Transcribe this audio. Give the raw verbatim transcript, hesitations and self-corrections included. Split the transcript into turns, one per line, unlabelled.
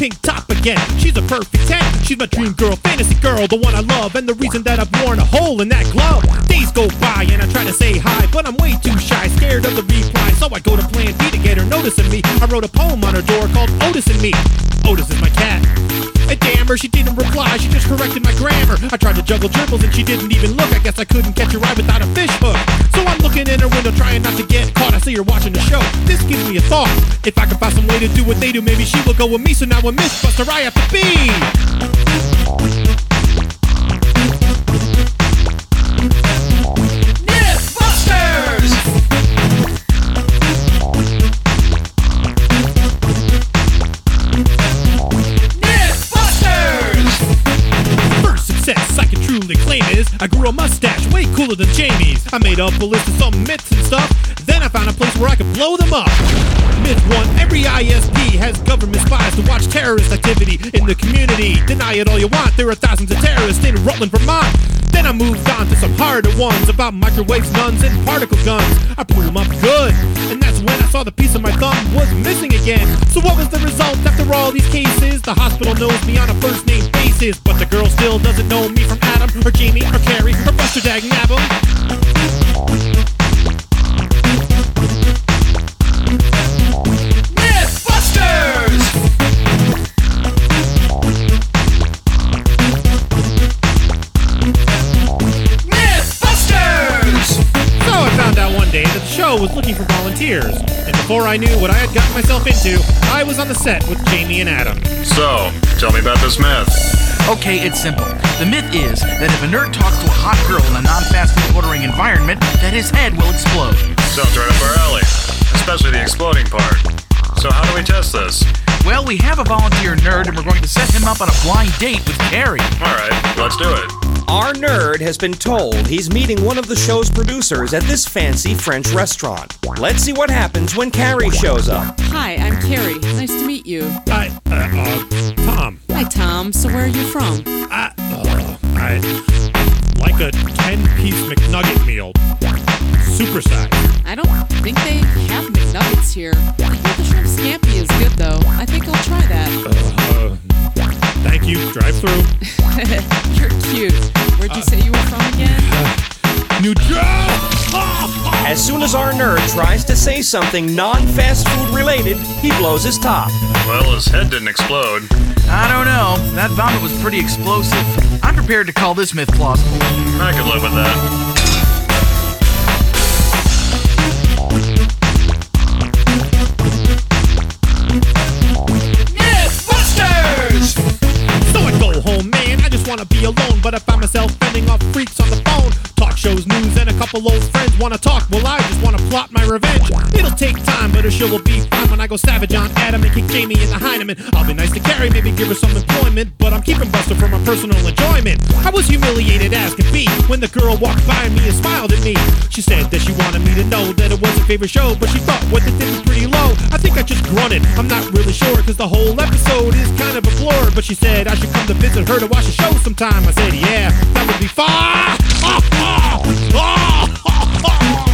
pink top again. She's a perfect ten. She's my dream girl, fantasy girl, the one I love, and the reason that I've worn a hole in that glove. Days go by and I try to say hi, but I'm way too shy, scared of the reply. So I go to Plan B to get her noticing me. I wrote a poem on her door called Otis and Me. Otis is my cat. And damn her, she didn't reply, she just corrected my grammar. I tried to juggle dribbles and she didn't even look. I guess I couldn't catch her eye without a fish hook. So I'm looking in her window trying not to get caught. I see her watching the show. This gives me a thought. If I can find some way to do what they do, maybe she will go with me. So now a Mythbuster I have to be. I grew a mustache way cooler than Jamie's. I made up a list of some myths and stuff. Then I found a place where I could blow them up. Myth one, every I S P has government spies to watch terrorist activity in the community. Deny it all you want, there are thousands of terrorists in Rutland, Vermont. Then I moved on to some harder ones about microwaves, nuns, and particle guns. I blew them up good, and that's when I saw the piece of my thumb was missing again. So what was the result after all these cases? The hospital knows me on a first name basis, but the girl still doesn't know me from Adam, or Jamie, or Carrie, or Buster Dagnabble. Was looking for volunteers, and before I knew what I had gotten myself into, I was on the set with Jamie and Adam.
So, tell me about this myth.
Okay, it's simple. The myth is that if a nerd talks to a hot girl in a non-fast food ordering environment, that his head will explode.
Sounds right up our alley, especially the exploding part. So how do we test this?
Well, we have a volunteer nerd, and we're going to set him up on a blind date with Carrie.
Alright, let's do it.
Our nerd has been told he's meeting one of the show's producers at this fancy French restaurant. Let's see what happens when Carrie shows up.
Hi, I'm Carrie. Nice to meet you.
Hi, uh, uh, Tom.
Hi, Tom. So where are you from?
I, uh, I like a ten-piece McNugget meal. Supersize.
I don't think they have McNuggets here. I think the shrimp scampi is good, though. I think I'll try that.
Uh, uh, thank you. Drive-through.
You're cute. Where'd you uh, say you were from again?
Uh, New Jersey!
As soon as our nerd tries to say something non-fast food related, he blows his top.
Well, his head didn't explode.
I don't know. That vomit was pretty explosive. I'm prepared to call this myth plausible.
I could live with that.
Wanna be alone, but I find myself fending off freaks on the phone. Talk shows, news, and a couple old friends wanna talk. Well, I just wanna plot my revenge. It'll take time, but a show will be fine when I go savage on Adam and kick Jamie in the Heineman. I'll be nice to Carrie, maybe give her some employment, but I'm keeping Buster for my personal enjoyment. I was humiliated as could be when the girl walked by me and smiled at me. She said that she wanted me to know that it was her favorite show, but she thought what they did was pretty low. I think I just grunted, I'm not really sure, cause the whole episode is kind of a blur. But she said I should come to visit her to watch the show sometime. I said, yeah, that would be fun.